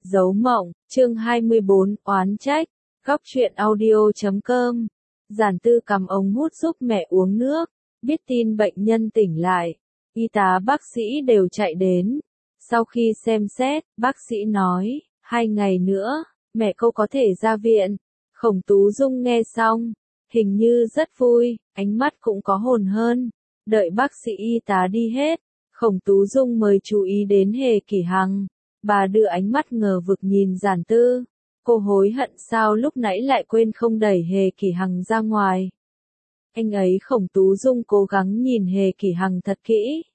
Dấu mộng, chương 24, oán trách, góc truyện audio.com. Giản Tư cầm ống hút giúp mẹ uống nước, biết tin bệnh nhân tỉnh lại, y tá bác sĩ đều chạy đến. Sau khi xem xét, bác sĩ nói, 2 ngày nữa, mẹ cô có thể ra viện. Khổng Tú Dung nghe xong, hình như rất vui, ánh mắt cũng có hồn hơn. Đợi bác sĩ y tá đi hết, Khổng Tú Dung mới chú ý đến Hề Kỷ Hằng. Bà đưa ánh mắt ngờ vực nhìn Giản Tư. Cô hối hận sao lúc nãy lại quên không đẩy Hề Kỷ Hằng ra ngoài. Anh ấy Khổng Tú Dung cố gắng nhìn Hề Kỷ Hằng thật kỹ.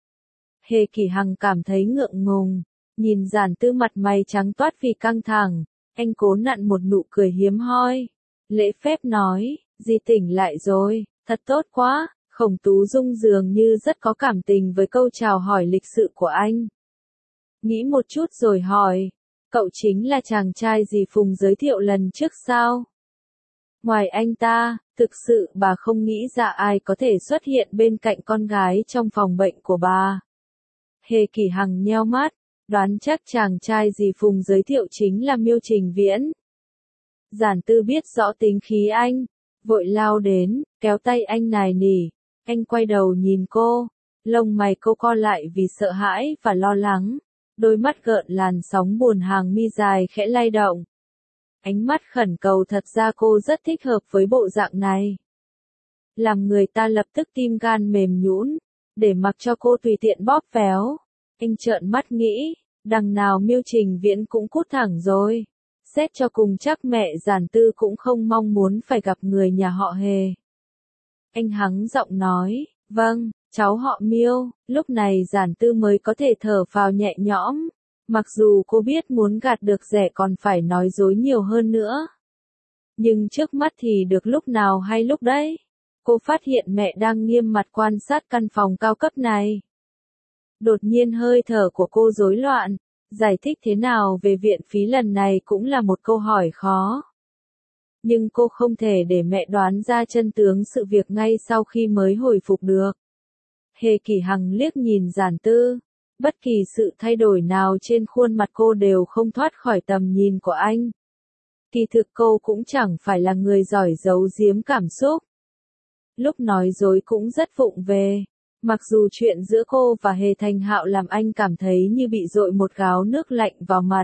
Hề Kỷ Hằng cảm thấy ngượng ngùng, nhìn Giản Tư mặt mày trắng toát vì căng thẳng, anh cố nặn một nụ cười hiếm hoi. Lễ phép nói, dì tỉnh lại rồi, thật tốt quá. Khổng Tú Dung dường như rất có cảm tình với câu chào hỏi lịch sự của anh. Nghĩ một chút rồi hỏi, cậu chính là chàng trai dì Phùng giới thiệu lần trước sao? Ngoài anh ta, thực sự bà không nghĩ ra ai có thể xuất hiện bên cạnh con gái trong phòng bệnh của bà. Hề Kỷ Hằng nheo mắt, đoán chắc chàng trai dì Phùng giới thiệu chính là Miêu Trình Viễn. Giản Tư biết rõ tính khí anh, vội lao đến, kéo tay anh nài nỉ. Anh quay đầu nhìn cô, lông mày cô co lại vì sợ hãi và lo lắng, đôi mắt gợn làn sóng buồn, hàng mi dài khẽ lay động. Ánh mắt khẩn cầu, thật ra cô rất thích hợp với bộ dạng này. Làm người ta lập tức tim gan mềm nhũn, để mặc cho cô tùy tiện bóp véo. Anh trợn mắt nghĩ, đằng nào Miêu Trình Viễn cũng cút thẳng rồi. Xét cho cùng chắc mẹ Giản Tư cũng không mong muốn phải gặp người nhà họ Hề. Anh hắng giọng nói, vâng, cháu họ Miêu. Lúc này Giản Tư mới có thể thở phào nhẹ nhõm. Mặc dù cô biết muốn gạt được rẻ còn phải nói dối nhiều hơn nữa. Nhưng trước mắt thì được lúc nào hay lúc đấy. Cô phát hiện mẹ đang nghiêm mặt quan sát căn phòng cao cấp này. Đột nhiên hơi thở của cô rối loạn. Giải thích thế nào về viện phí lần này cũng là một câu hỏi khó. Nhưng cô không thể để mẹ đoán ra chân tướng sự việc ngay sau khi mới hồi phục được. Hề Kỷ Hằng liếc nhìn Giản Tư. Bất kỳ sự thay đổi nào trên khuôn mặt cô đều không thoát khỏi tầm nhìn của anh. Kỳ thực cô cũng chẳng phải là người giỏi giấu giếm cảm xúc. Lúc nói dối cũng rất vụng về. Mặc dù chuyện giữa cô và Hề Thành Hạo làm anh cảm thấy như bị dội một gáo nước lạnh vào mặt.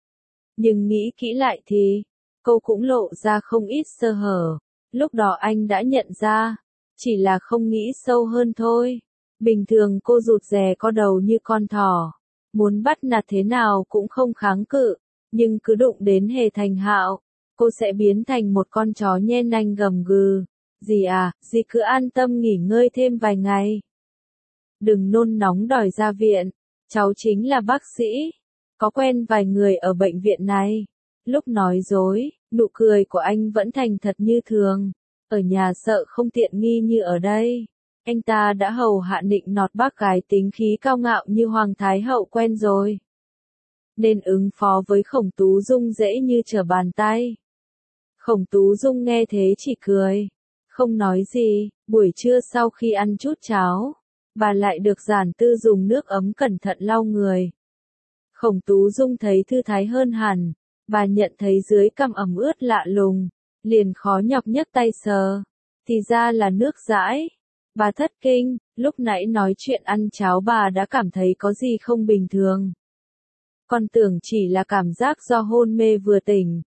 Nhưng nghĩ kỹ lại thì, cô cũng lộ ra không ít sơ hở. Lúc đó anh đã nhận ra, chỉ là không nghĩ sâu hơn thôi. Bình thường cô rụt rè co đầu như con thỏ, muốn bắt nạt thế nào cũng không kháng cự, nhưng cứ đụng đến Hề Thành Hạo, cô sẽ biến thành một con chó nhe nanh gầm gừ. Dì à, dì cứ an tâm nghỉ ngơi thêm vài ngày. Đừng nôn nóng đòi ra viện, cháu chính là bác sĩ, có quen vài người ở bệnh viện này. Lúc nói dối, nụ cười của anh vẫn thành thật như thường, ở nhà sợ không tiện nghi như ở đây. Anh ta đã hầu hạ nịnh nọt bác gái tính khí cao ngạo như Hoàng Thái Hậu quen rồi. Nên ứng phó với Khổng Tú Dung dễ như trở bàn tay. Khổng Tú Dung nghe thế chỉ cười, không nói gì. Buổi trưa sau khi ăn chút cháo, bà lại được Giản Tư dùng nước ấm cẩn thận lau người. Khổng Tú Dung thấy thư thái hơn hẳn, bà nhận thấy dưới cằm ẩm ướt lạ lùng, liền khó nhọc nhấc tay sờ, thì ra là nước dãi. Bà thất kinh, lúc nãy nói chuyện ăn cháo bà đã cảm thấy có gì không bình thường. Còn tưởng chỉ là cảm giác do hôn mê vừa tỉnh.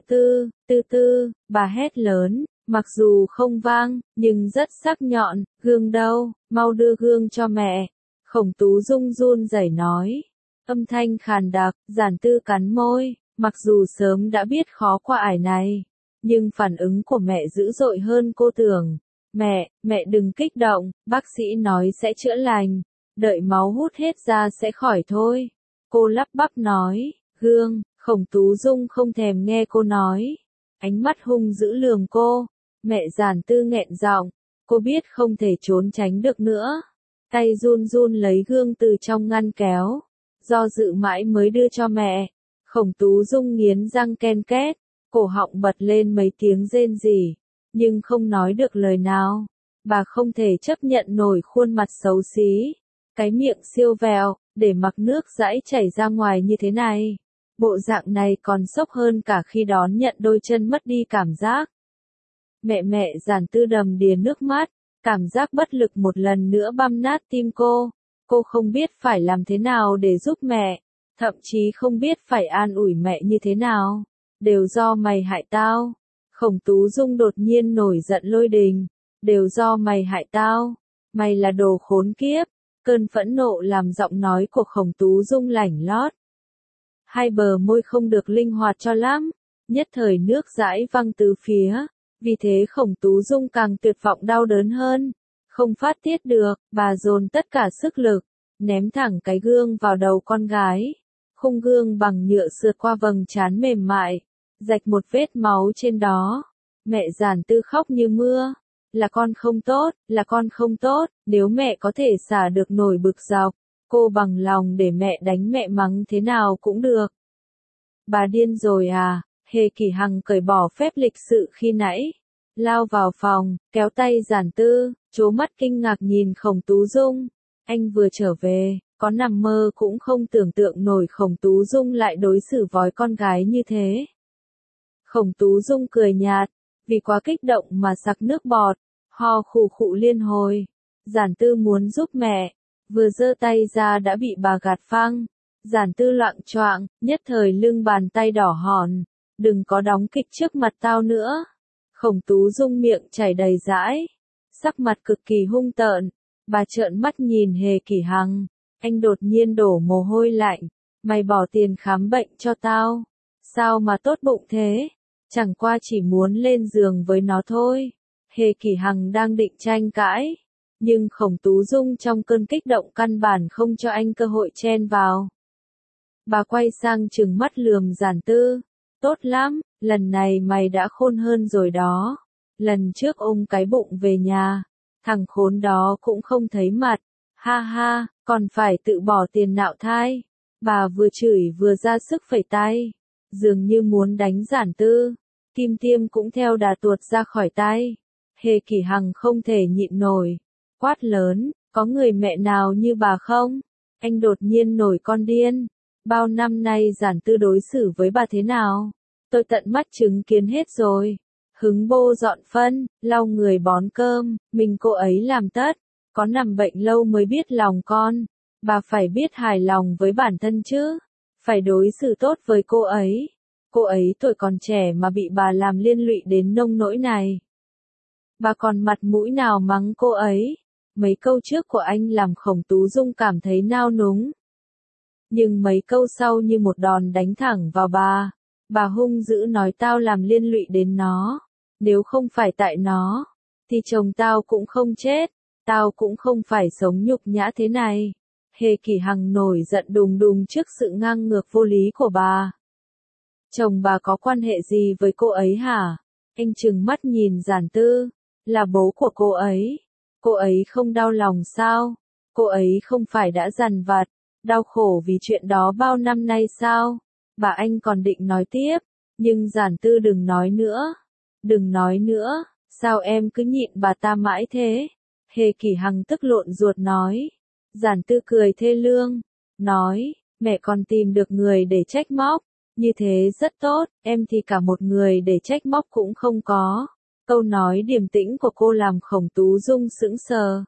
Từ từ, bà hét lớn, mặc dù không vang, nhưng rất sắc nhọn, gương đâu, mau đưa gương cho mẹ. Khổng Tú Dung run rẩy nói, âm thanh khàn đặc. Giản Tư cắn môi, mặc dù sớm đã biết khó qua ải này, nhưng phản ứng của mẹ dữ dội hơn cô tưởng. Mẹ đừng kích động, bác sĩ nói sẽ chữa lành, đợi máu hút hết ra sẽ khỏi thôi. Cô lắp bắp nói, gương. Khổng Tú Dung không thèm nghe cô nói, ánh mắt hung dữ lườm cô. Mẹ Giản Tư nghẹn giọng, cô biết không thể trốn tránh được nữa. Tay run run lấy gương từ trong ngăn kéo, do dự mãi mới đưa cho mẹ. Khổng Tú Dung nghiến răng ken két, cổ họng bật lên mấy tiếng rên rỉ, nhưng không nói được lời nào. Bà không thể chấp nhận nổi khuôn mặt xấu xí, cái miệng siêu vẹo, để mặc nước dãi chảy ra ngoài như thế này. Bộ dạng này còn sốc hơn cả khi đón nhận đôi chân mất đi cảm giác. Mẹ, Giản Tư đầm đìa nước mắt, cảm giác bất lực một lần nữa băm nát tim cô. Cô không biết phải làm thế nào để giúp mẹ, thậm chí không biết phải an ủi mẹ như thế nào. Đều do mày hại tao. Khổng Tú Dung đột nhiên nổi giận lôi đình. Đều do mày hại tao. Mày là đồ khốn kiếp. Cơn phẫn nộ làm giọng nói của Khổng Tú Dung lảnh lót. Hai bờ môi không được linh hoạt cho lắm. Nhất thời nước dãi văng tứ phía. Vì thế Khổng Tú Dung càng tuyệt vọng đau đớn hơn. Không phát tiết được, bà dồn tất cả sức lực. Ném thẳng cái gương vào đầu con gái. Khung gương bằng nhựa sượt qua vầng trán mềm mại. Rạch một vết máu trên đó. Mẹ Giản Tư khóc như mưa. Là con không tốt, là con không tốt. Nếu mẹ có thể xả được nổi bực dọc, cô bằng lòng để mẹ đánh mẹ mắng thế nào cũng được. Bà điên rồi à? Hề Kỷ Hằng cởi bỏ phép lịch sự khi nãy. Lao vào phòng, kéo tay Giản Tư, trố mắt kinh ngạc nhìn Khổng Tú Dung. Anh vừa trở về, có nằm mơ cũng không tưởng tượng nổi Khổng Tú Dung lại đối xử với con gái như thế. Khổng Tú Dung cười nhạt, vì quá kích động mà sặc nước bọt, ho khụ khụ liên hồi. Giản Tư muốn giúp mẹ, vừa giơ tay ra đã bị bà gạt phăng. Giản Tư loạng choạng, nhất thời lưng bàn tay đỏ hòn. Đừng có đóng kịch trước mặt tao nữa. Khổng Tú Dung miệng chảy đầy dãi, sắc mặt cực kỳ hung tợn. Bà trợn mắt nhìn Hề Kỷ Hằng, anh đột nhiên đổ mồ hôi lạnh. Mày bỏ tiền khám bệnh cho tao, sao mà tốt bụng thế? Chẳng qua chỉ muốn lên giường với nó thôi. Hề Kỷ Hằng đang định tranh cãi, nhưng Khổng Tú Dung trong cơn kích động căn bản không cho anh cơ hội chen vào. Bà quay sang trừng mắt lườm Giản Tư. Tốt lắm, lần này mày đã khôn hơn rồi đó. Lần trước ôm cái bụng về nhà, thằng khốn đó cũng không thấy mặt. Ha ha, còn phải tự bỏ tiền nạo thai. Bà vừa chửi vừa ra sức phẩy tay, dường như muốn đánh Giản Tư. Kim tiêm cũng theo đà tuột ra khỏi tay. Hề Kỷ Hằng không thể nhịn nổi, quát lớn, có người mẹ nào như bà không? Anh đột nhiên nổi con điên. Bao năm nay Giản Tư đối xử với bà thế nào? Tôi tận mắt chứng kiến hết rồi. Hứng bô dọn phân, lau người bón cơm, mình cô ấy làm tất. Có nằm bệnh lâu mới biết lòng con. Bà phải biết hài lòng với bản thân chứ. Phải đối xử tốt với cô ấy. Cô ấy tuổi còn trẻ mà bị bà làm liên lụy đến nông nỗi này. Bà còn mặt mũi nào mắng cô ấy? Mấy câu trước của anh làm Khổng Tú Dung cảm thấy nao núng. Nhưng mấy câu sau như một đòn đánh thẳng vào bà. Bà hung dữ nói tao làm liên lụy đến nó. Nếu không phải tại nó, thì chồng tao cũng không chết. Tao cũng không phải sống nhục nhã thế này. Hề Kỷ Hằng nổi giận đùng đùng trước sự ngang ngược vô lý của bà. Chồng bà có quan hệ gì với cô ấy hả? Anh trừng mắt nhìn Giản Tư. Là bố của cô ấy. Cô ấy không đau lòng sao? Cô ấy không phải đã dằn vặt, đau khổ vì chuyện đó bao năm nay sao? Bà anh còn định nói tiếp, nhưng Giản Tư đừng nói nữa. Đừng nói nữa, sao em cứ nhịn bà ta mãi thế? Hề Kỷ Hằng tức lộn ruột nói. Giản Tư cười thê lương, nói, mẹ còn tìm được người để trách móc. Như thế rất tốt, em thì cả một người để trách móc cũng không có. Câu nói điềm tĩnh của cô làm Khổng Tú Dung sững sờ.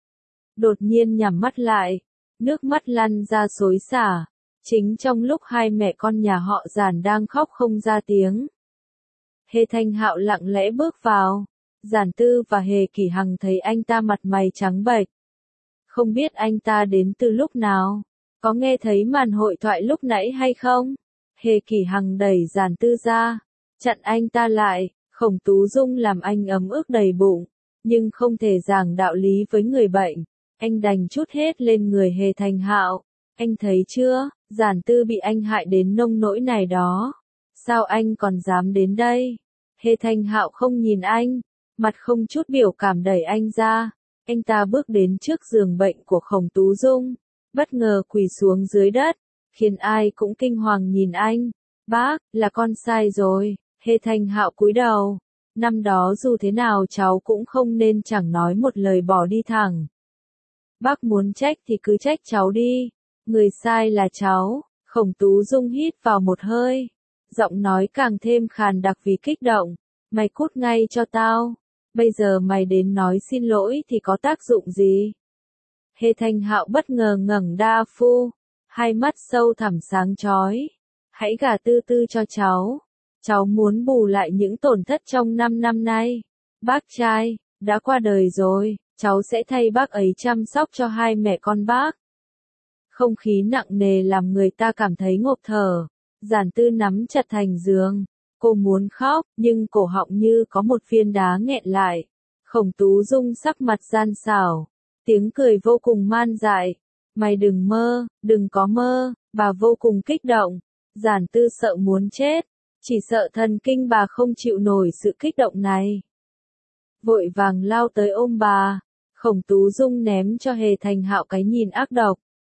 Đột nhiên nhắm mắt lại, nước mắt lăn ra xối xả. Chính trong lúc hai mẹ con nhà họ Giản đang khóc không ra tiếng. Hề Thanh Hạo lặng lẽ bước vào. Giản Tư và Hề Kỷ Hằng thấy anh ta mặt mày trắng bệch. Không biết anh ta đến từ lúc nào. Có nghe thấy màn hội thoại lúc nãy hay không? Hề Kỷ Hằng đẩy Giản Tư ra, chặn anh ta lại. Khổng Tú Dung làm anh ấm ức đầy bụng, nhưng không thể giảng đạo lý với người bệnh. Anh đành trút hết lên người Hề Thanh Hạo. Anh thấy chưa, Giản Tư bị anh hại đến nông nỗi này đó. Sao anh còn dám đến đây? Hề Thanh Hạo không nhìn anh, mặt không chút biểu cảm đẩy anh ra. Anh ta bước đến trước giường bệnh của Khổng Tú Dung, bất ngờ quỳ xuống dưới đất, khiến ai cũng kinh hoàng nhìn anh. Bác, là con sai rồi. Hề Thanh Hạo cúi đầu. Năm đó dù thế nào cháu cũng không nên chẳng nói một lời bỏ đi thẳng. Bác muốn trách thì cứ trách cháu đi. Người sai là cháu, Khổng Tú Dung hít vào một hơi, giọng nói càng thêm khàn đặc vì kích động. Mày cút ngay cho tao, bây giờ mày đến nói xin lỗi thì có tác dụng gì? Hề Thành Hạo bất ngờ ngẩng đa phu, hai mắt sâu thẳm sáng chói. Hãy gả Tư Tư cho cháu muốn bù lại những tổn thất trong 5 năm nay. Bác trai, đã qua đời rồi, cháu sẽ thay bác ấy chăm sóc cho hai mẹ con bác. Không khí nặng nề làm người ta cảm thấy ngộp thở. Giản Tư nắm chặt thành giường, cô muốn khóc, nhưng cổ họng như có một viên đá nghẹn lại. Khổng Tú Dung sắc mặt gian xảo, tiếng cười vô cùng man dại. Mày đừng mơ, đừng có mơ, bà vô cùng kích động. Giản Tư sợ muốn chết, chỉ sợ thần kinh bà không chịu nổi sự kích động này. Vội vàng lao tới ôm bà, Khổng Tú Dung ném cho Hề Thành Hạo cái nhìn ác độc.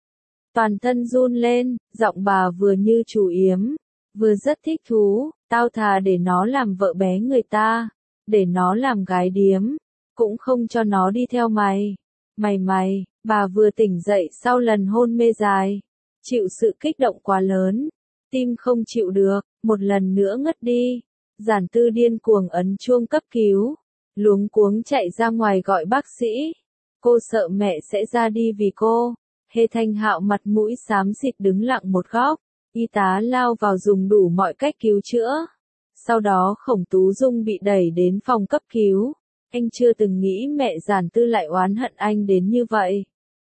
Toàn thân run lên, giọng bà vừa như chú yếm, vừa rất thích thú. Tao thà để nó làm vợ bé người ta, để nó làm gái điếm, cũng không cho nó đi theo mày. Mày, bà vừa tỉnh dậy sau lần hôn mê dài, chịu sự kích động quá lớn, tim không chịu được, một lần nữa ngất đi. Giản Tư điên cuồng ấn chuông cấp cứu, luống cuống chạy ra ngoài gọi bác sĩ. Cô sợ mẹ sẽ ra đi vì cô. Hề Thành Hạo mặt mũi xám xịt đứng lặng một góc, y tá lao vào dùng đủ mọi cách cứu chữa. Sau đó Khổng Tú Dung bị đẩy đến phòng cấp cứu. Anh chưa từng nghĩ mẹ Giản Tư lại oán hận anh đến như vậy.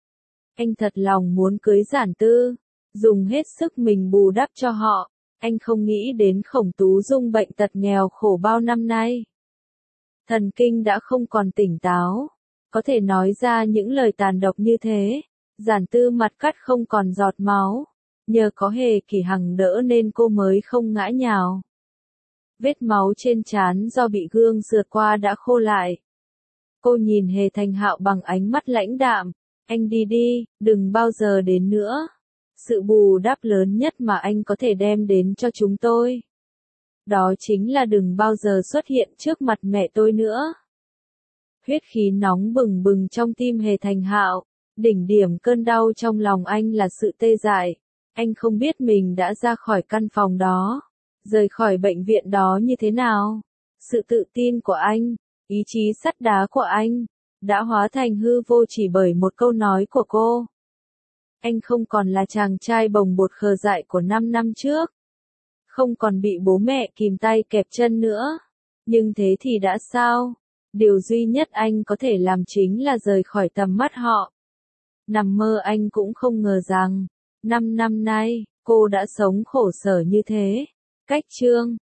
Anh thật lòng muốn cưới Giản Tư, dùng hết sức mình bù đắp cho họ. Anh không nghĩ đến Khổng Tú Dung bệnh tật nghèo khổ bao năm nay. Thần kinh đã không còn tỉnh táo, có thể nói ra những lời tàn độc như thế. Giản Tư mặt cắt không còn giọt máu, nhờ có Hề Kỳ Hằng đỡ nên cô mới không ngã nhào. Vết máu trên trán do bị gương sượt qua đã khô lại. Cô nhìn Hề Thành Hạo bằng ánh mắt lãnh đạm, anh đi đi, đừng bao giờ đến nữa. Sự bù đắp lớn nhất mà anh có thể đem đến cho chúng tôi, đó chính là đừng bao giờ xuất hiện trước mặt mẹ tôi nữa. Huyết khí nóng bừng bừng trong tim Hề Thành Hạo. Đỉnh điểm cơn đau trong lòng anh là sự tê dại. Anh không biết mình đã ra khỏi căn phòng đó, rời khỏi bệnh viện đó như thế nào. Sự tự tin của anh, ý chí sắt đá của anh, đã hóa thành hư vô chỉ bởi một câu nói của cô. Anh không còn là chàng trai bồng bột khờ dại của 5 năm trước. Không còn bị bố mẹ kìm tay kẹp chân nữa. Nhưng thế thì đã sao? Điều duy nhất anh có thể làm chính là rời khỏi tầm mắt họ. Nằm mơ anh cũng không ngờ rằng, 5 năm nay, cô đã sống khổ sở như thế. Cách chương